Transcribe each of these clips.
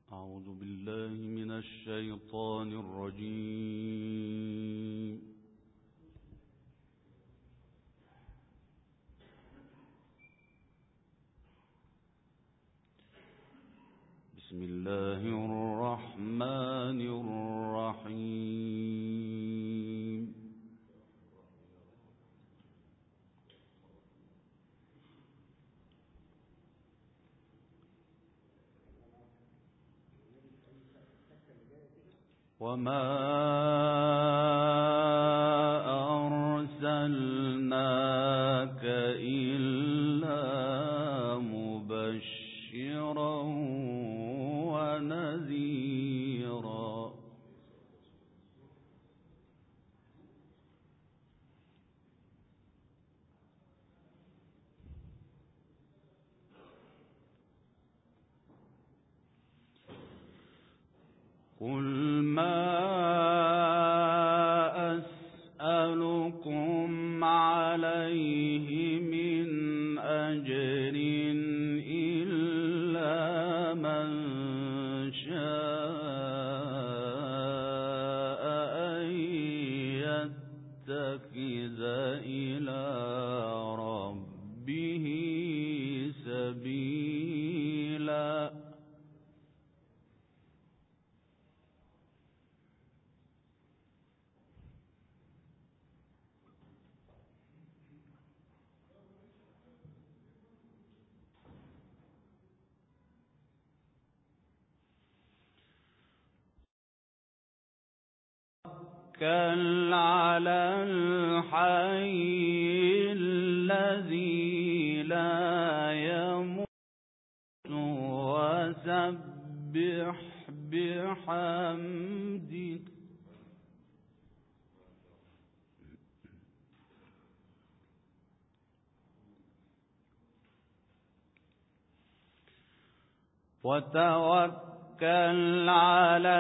أعوذ بالله من الشيطان الرجيم. بسم الله الرحمن الرحيم. وما أرسلناك إلا مبشرا ونذيرا. قل ما أسألكم عليه من أجر إلا من شاء أن يتخذ إلى ربه سبيلا. توكل على الحي الذي لا يموت وسبح بحمده وتوكل على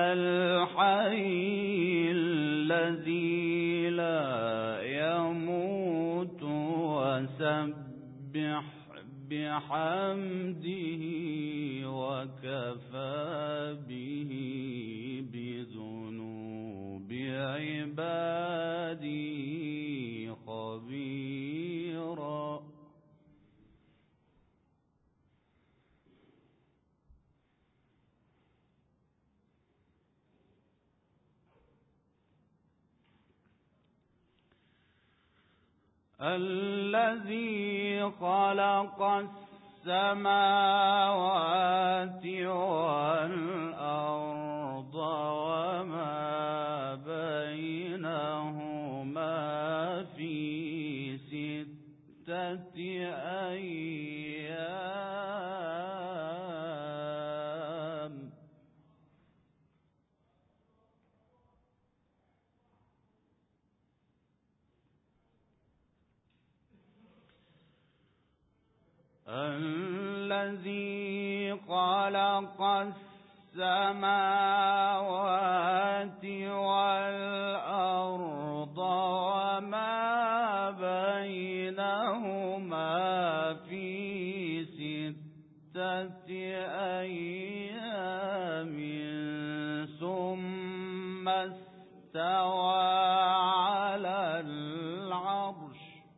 الحي الذي لا يموت وسبح بحمده وكفى به بذنوب عباده خبيرا. الذي خلق السماوات والأرض وما بينهما في 6 أيام. الذي خلق السماوات والأرض وما بينهما في 6 أيام ثم استوى على العرش.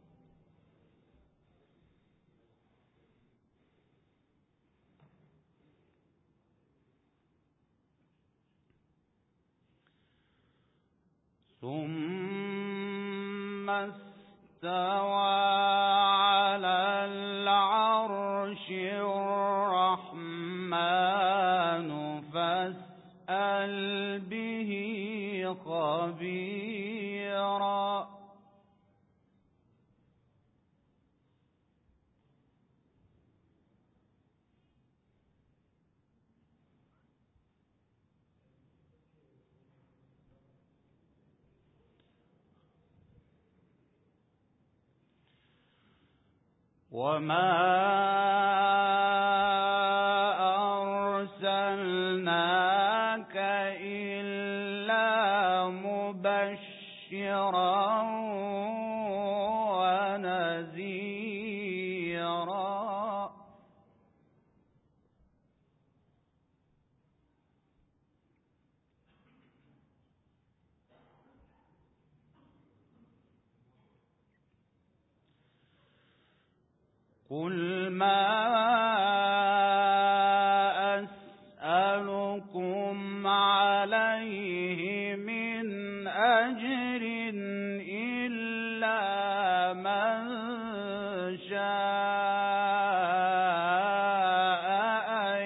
ثم استوى على العرش الرحمن فاسأل به خبيرا. وما أرسلناك إلا مبشرا ونذيرا. قل ما أسألكم عليه من أجر إلا من شاء أن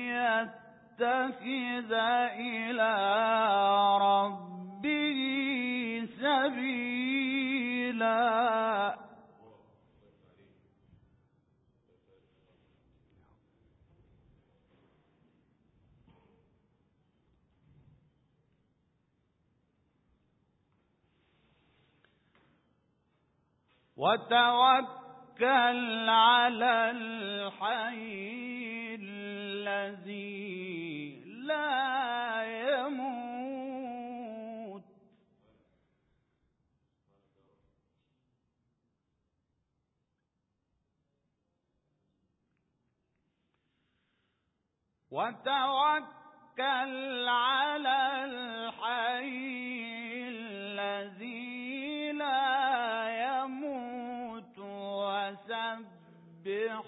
يتخذ إلى ربه سبيلا. وتوكل على الحي الذي لا يموت وتوكل على الحي الذي لا يموت وسبح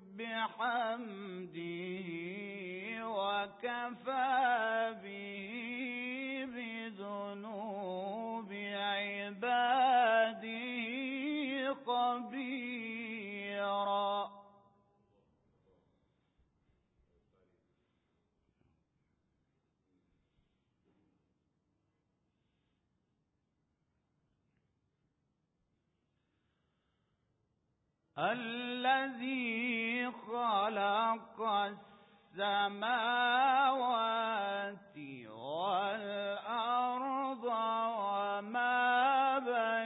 بحمده وكفى به بذنوب عباده خبيرا. الذي خلق السماوات والأرض وما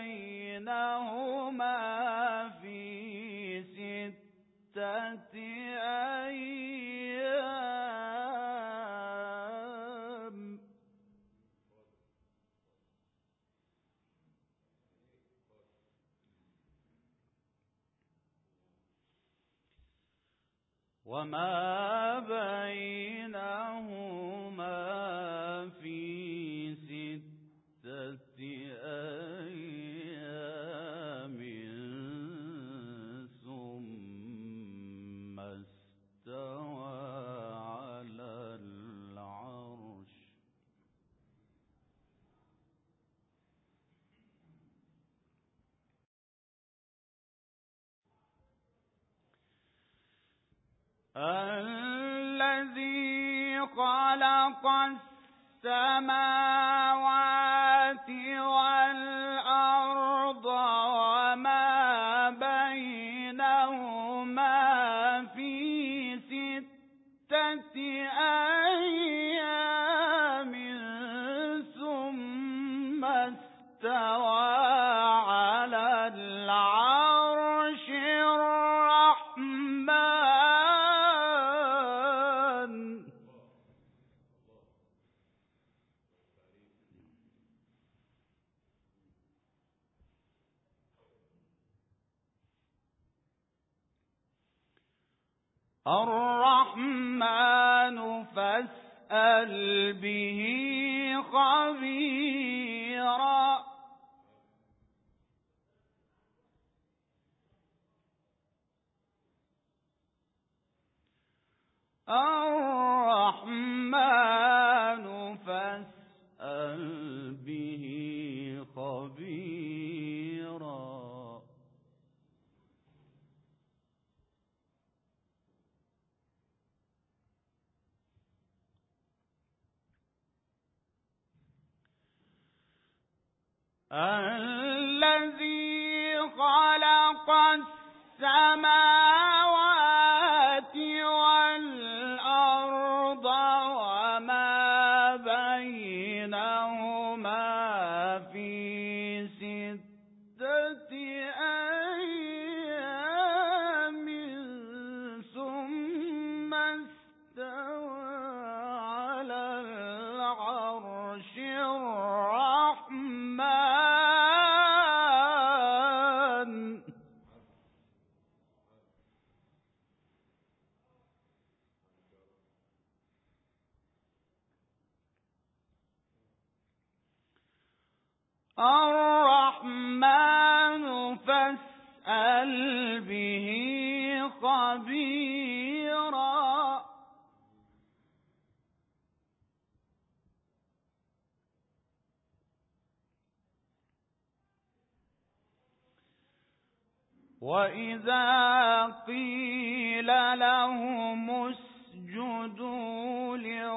بينهما في 6 أيام وما بينهما في 6 أيام ثم استوى على العرش. الذي خلق السماوات والأرض وما بينهما في 6 أيام ثم استوى على العرش الرحمن فاسأل به خبيرا. الرحمن فاسأل به خبيرا. الذي خلق السماوات والأرض وما بينهما في 6 أيام ثم استوى على العرش الرحمن فاسأل به وإذا قيل لهم اسجدوا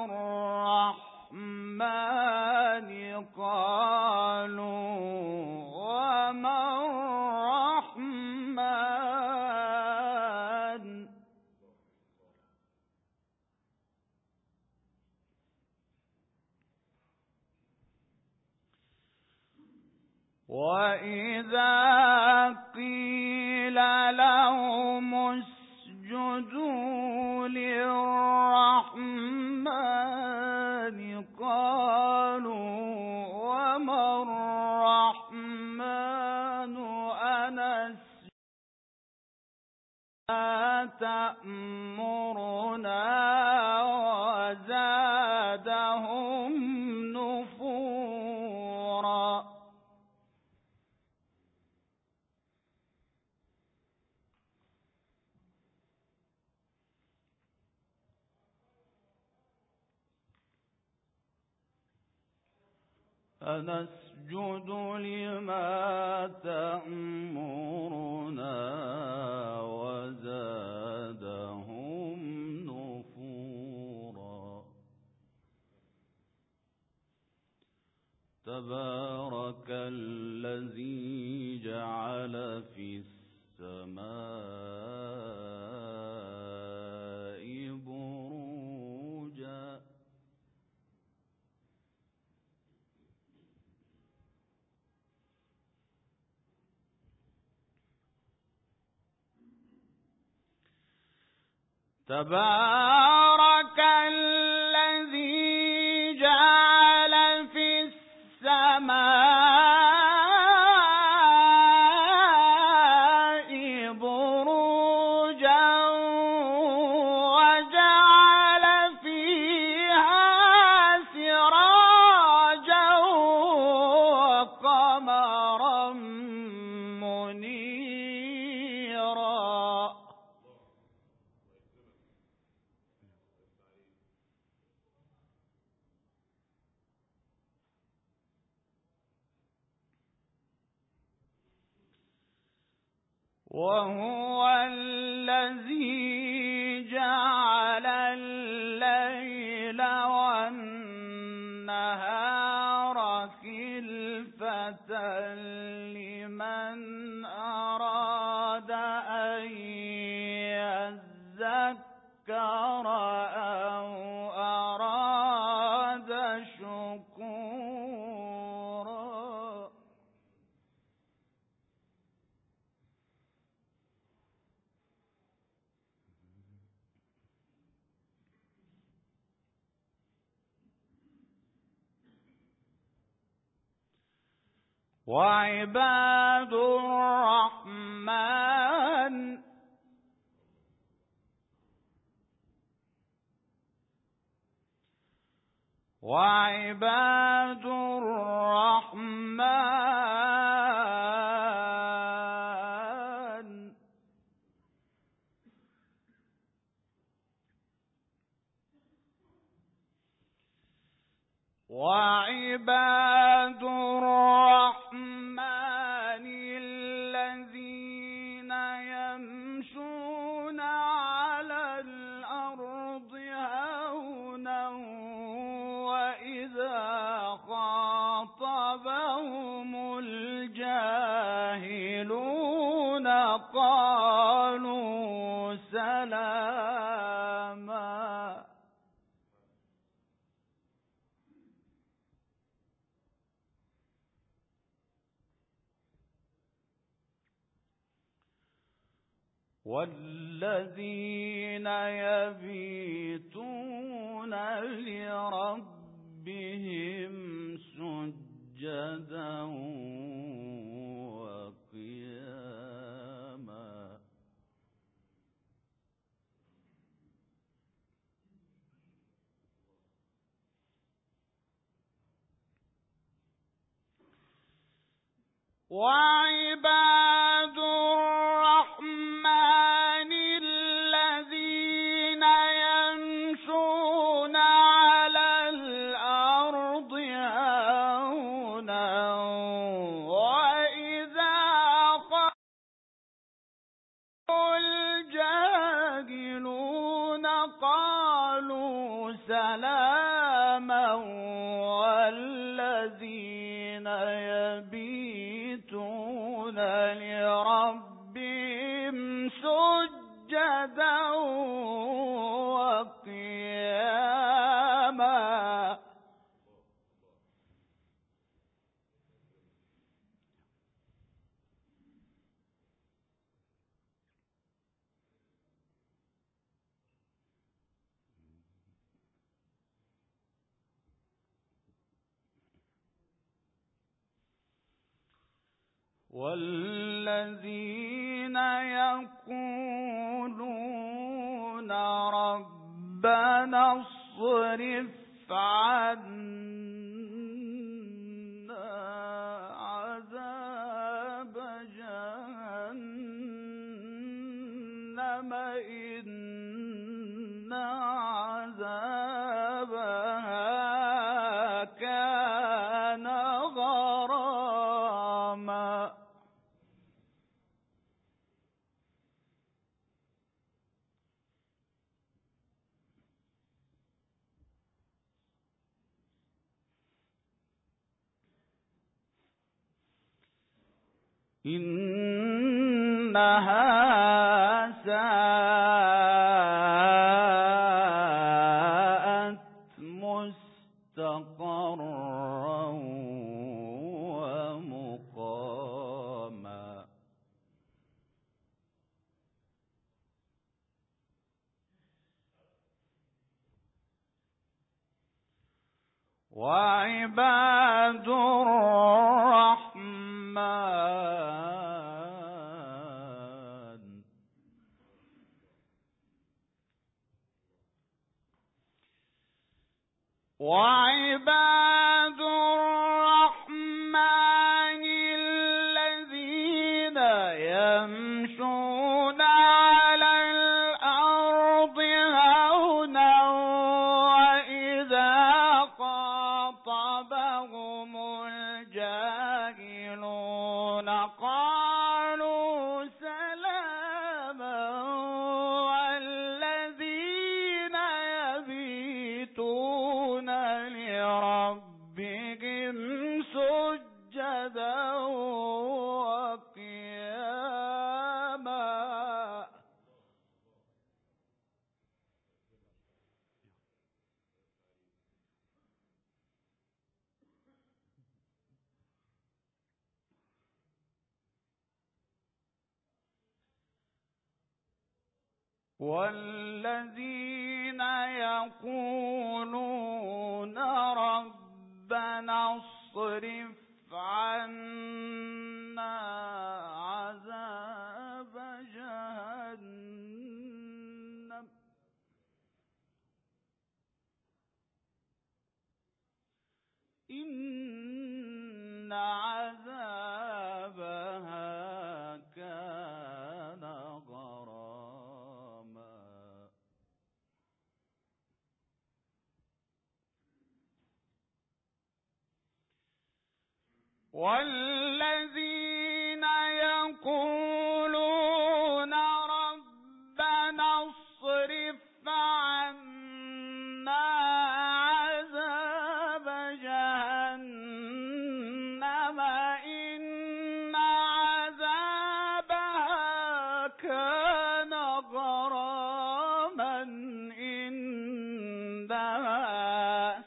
للرحمن قالوا وما الرحمن وإذا قيل لهم اسجدوا للرحمن قالوا وما الرحمن أنسجد ما تأمرنا وزادهم نفورا أنسجد لما تأمرنا وزادهم نفورا تبارك الذي جعل في السماء بروجا تبارك الذي جعل في السماء بروجا وجعل فيها سراجا وقمرا منيرا وهو الذي جعل الليل والنهار خلفة لمن أراد أن يذكر أو أراد شكورا وعباد الرحمن وعباد الرحمن وعباد الرحمن الذين يمشون على الأرض هونا وإذا خاطبهم الجاهلون قالوا سلاما والذين يبيتون لربهم سجدا وقياما وعباد الرحمن الذين يمشون على الأرض هونا سلاما والذين يبيتون لربهم سجدا وقياما والذين يقولون ربنا اصرف عنا عذاب جهنم إن عذابها كان غراما إنها ساءت مستقرا ومقاما وعباد الرحمن الذين يمشون على الأرض هونا وإذا خاطبهم الجاهلون قالوا سلاما والذين يبيتون لربهم سجدا وقياما والذين يقولون ربنا اصرف عنا عذاب جهنم إن عذابها كان غراما والذين يقولون ربنا اصرف عنا عذاب جهنم إن عذابها كان غراما إنها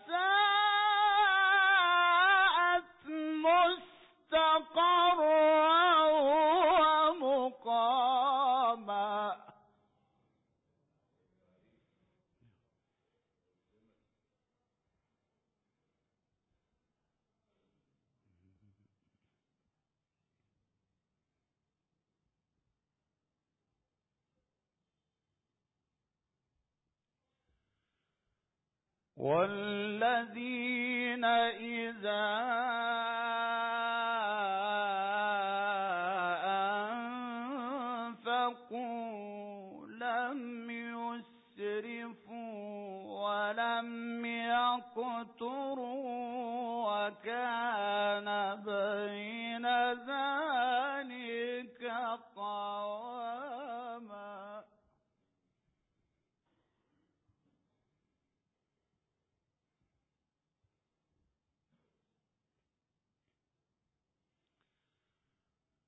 مستقرا ومقاما والذين إذا أنفقوا لم يسرفوا ولم يقتروا وكان بين ذلك قواما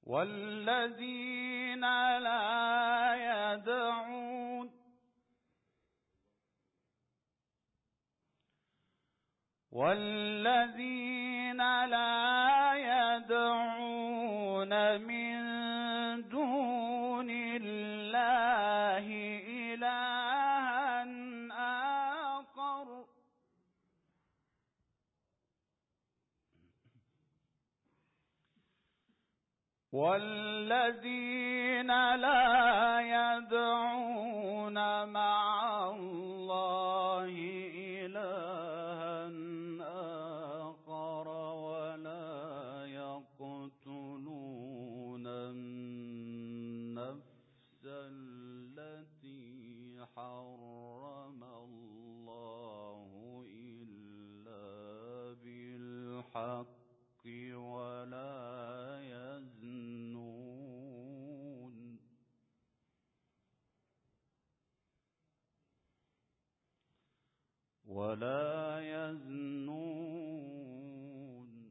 والذين لا يدعون من دون الله إلها آخر مع الله إلها آخر ولا يقتلون النفس التي حرم الله إلا بالحق ولا يزنون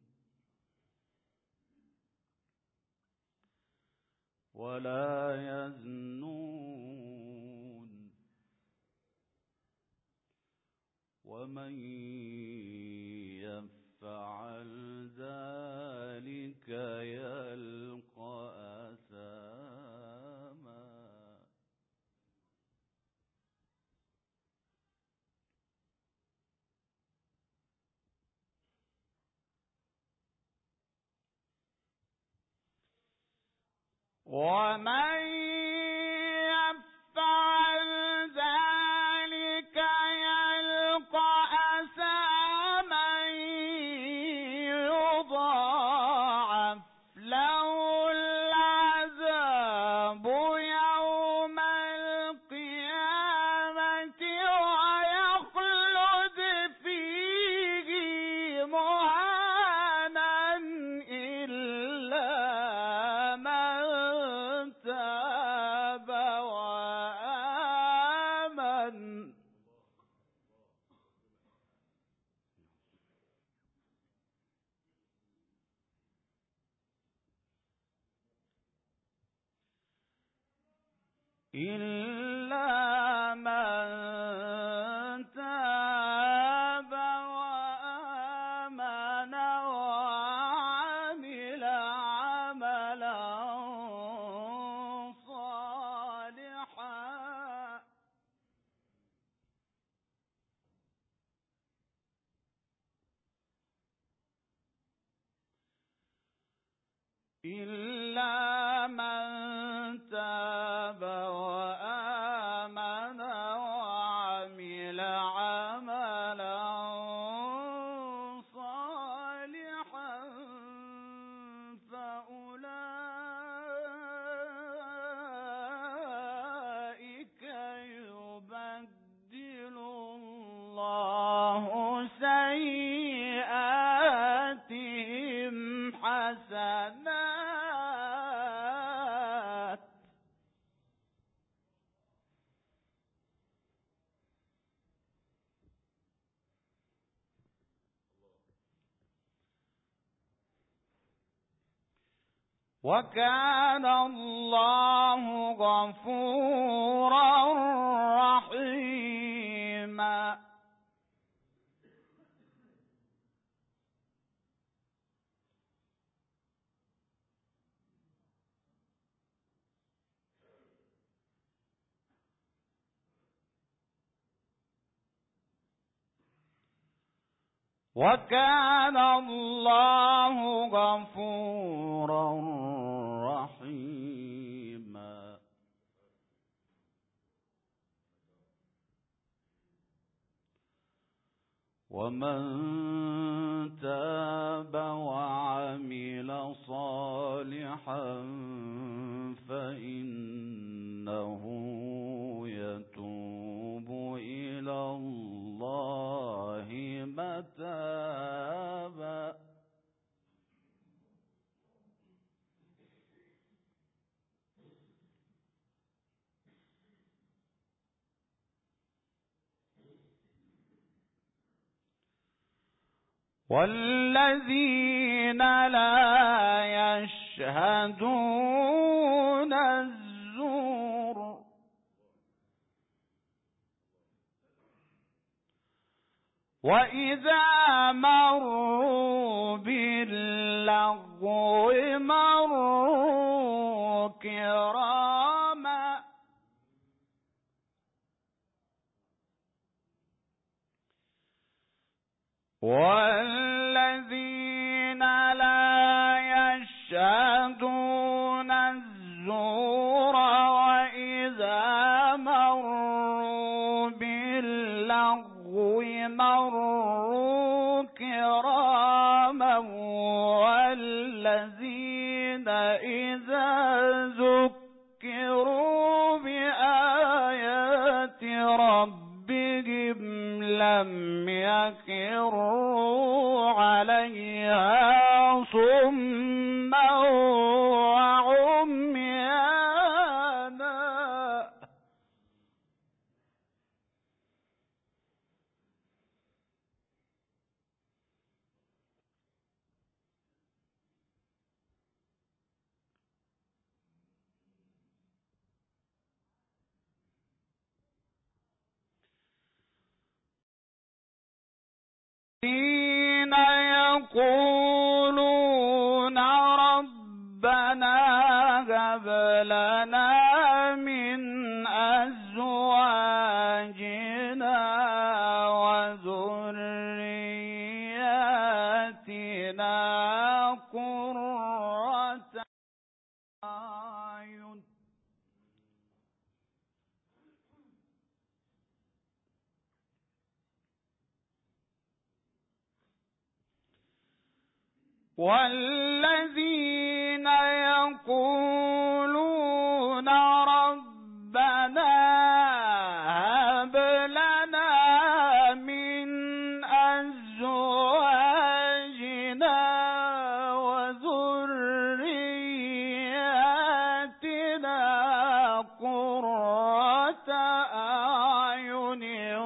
ومن يفعل ذلك يلقى أثاما. ومن يفعل ذلك يلقى أثاما يضاعف له العذاب يوم القيامة ويخلد فيه مهانا إلا من تاب وآمن وعمل عملا صالحا إلا من تاب وآمن وعمل عملا صالحا فأولئك يبدل الله سيئاتهم حسنات وكان الله غفورا رحيما. وكان الله غفورا رحيما. ومن تاب وعمل صالحا فإنه يتوب إلى الله متابا. والذين لا يشهدون الزور وإذا مروا باللغو مروا كراما والذين لا يشهدون الزور وإذا مروا باللغو مروا كراما والذين إذا ذكروا بآيات ربهم لم يخروا عليها صما وعميانا الذين يقولون ربنا هب لنا من أزواجنا وذرياتنا قرة أعين والذين يقولون ربنا هب لنا من أزواجنا وذرياتنا قرة أعين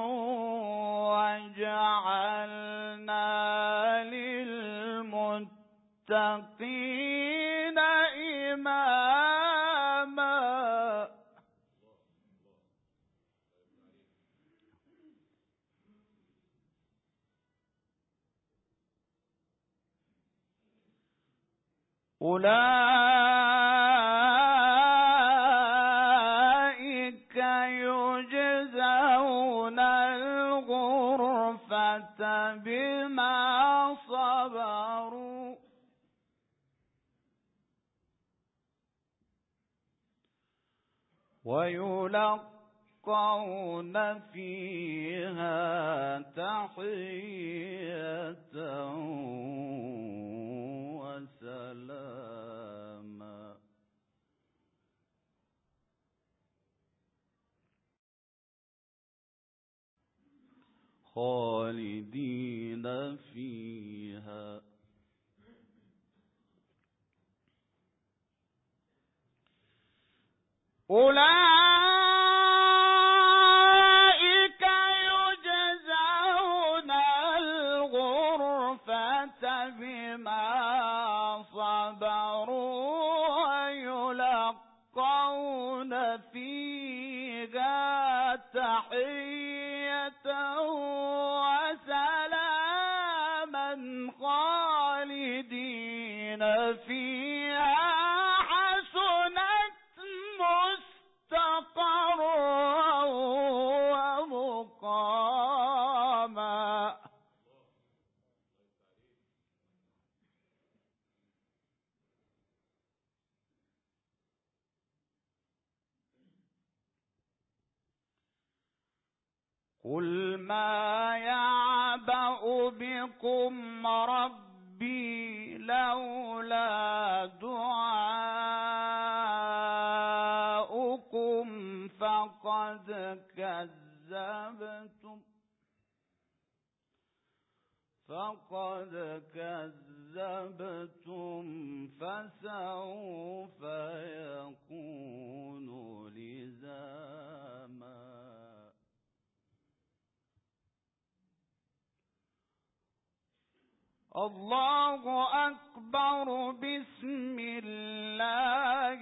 وجعلنا للمتقين إماما أولئك يجزون الغرفة بما صبروا ويلقون فيها تحية وسلاما خالدين فيها أولئك يجزون الغرفة بما صبروا ويلقون فيها تحية وسلاما خالدين فيها مستقرا ومقاما قل ما يعبأ بكم ربي لولا دعاؤكم فقد كذبتم فسوف يكون لزاما الله أكبر. بسم الله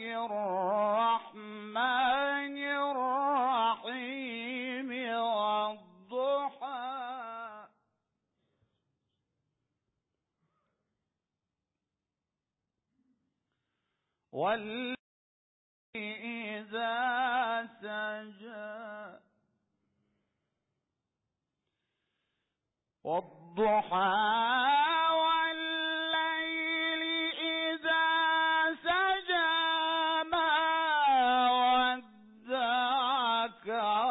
الرحمن الرحيم. والضحى والليل إذا سجى والضحى والليل إذا سجى ما ودعك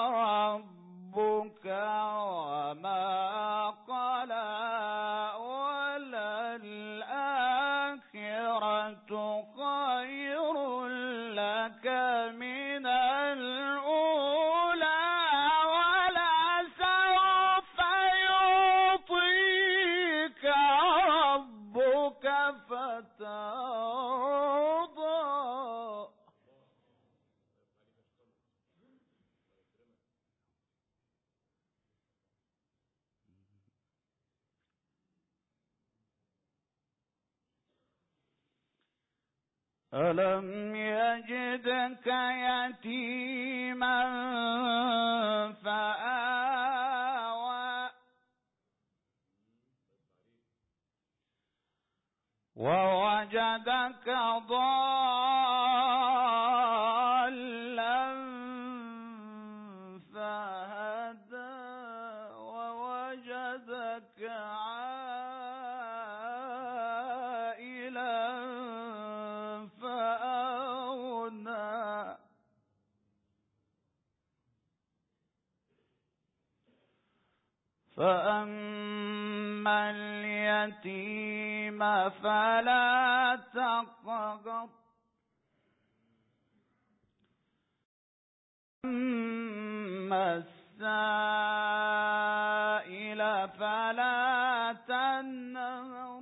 ربك وما قلى وللآخرة خير لك من الأولى ولسوف يعطيك ربك فترضى. ألم يجدك يتيما فآوى ووجدك ضالا فهدى ووجدك عائلا فأغنى فأما اليتيم فلا تقهر أما السائل فلا تنهر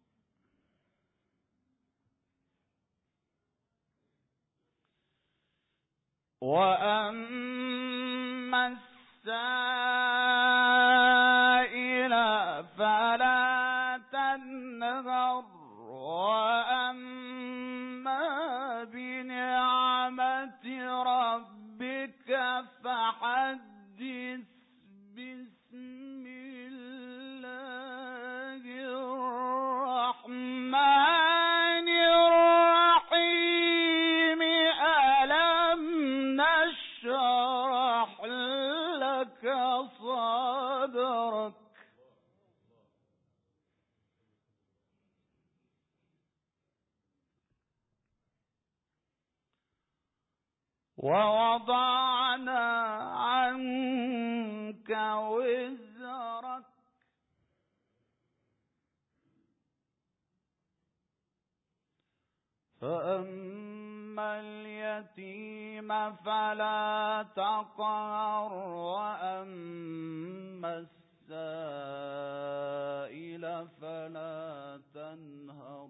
وأما السائل فلا تنهر وأما بنعمة ربك فحدث. بسم الله الرحمن الرحيم. ألم نشرح لك صدرك ووضعنا عنك وزرك فأما اليتيم فلا تقهر وأما السائل فلا تنهر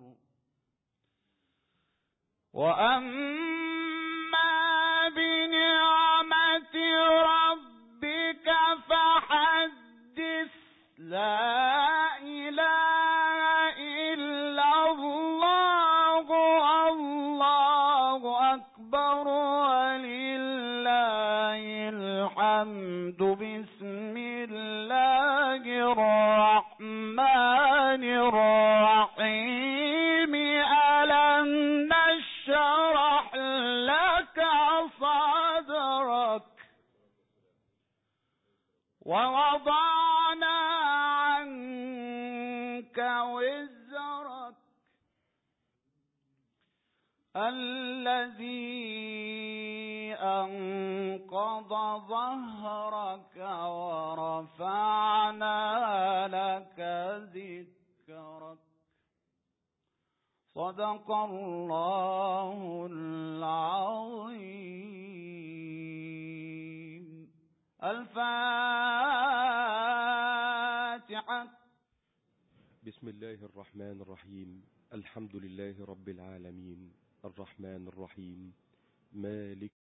وأما بنعمة ربك فحدث. لا إله إلا الله الله أكبر ولله الحمد. بسم الله الرحمن الرحيم. ألم نشرح لك صدرك ووضعنا عنك وزرك الذي أنقض ظهرك ورفعنا لك ذكرك. صدق الله العظيم. الفاتحة. بسم الله الرحمن الرحيم. الحمد لله رب العالمين الرحمن الرحيم مالك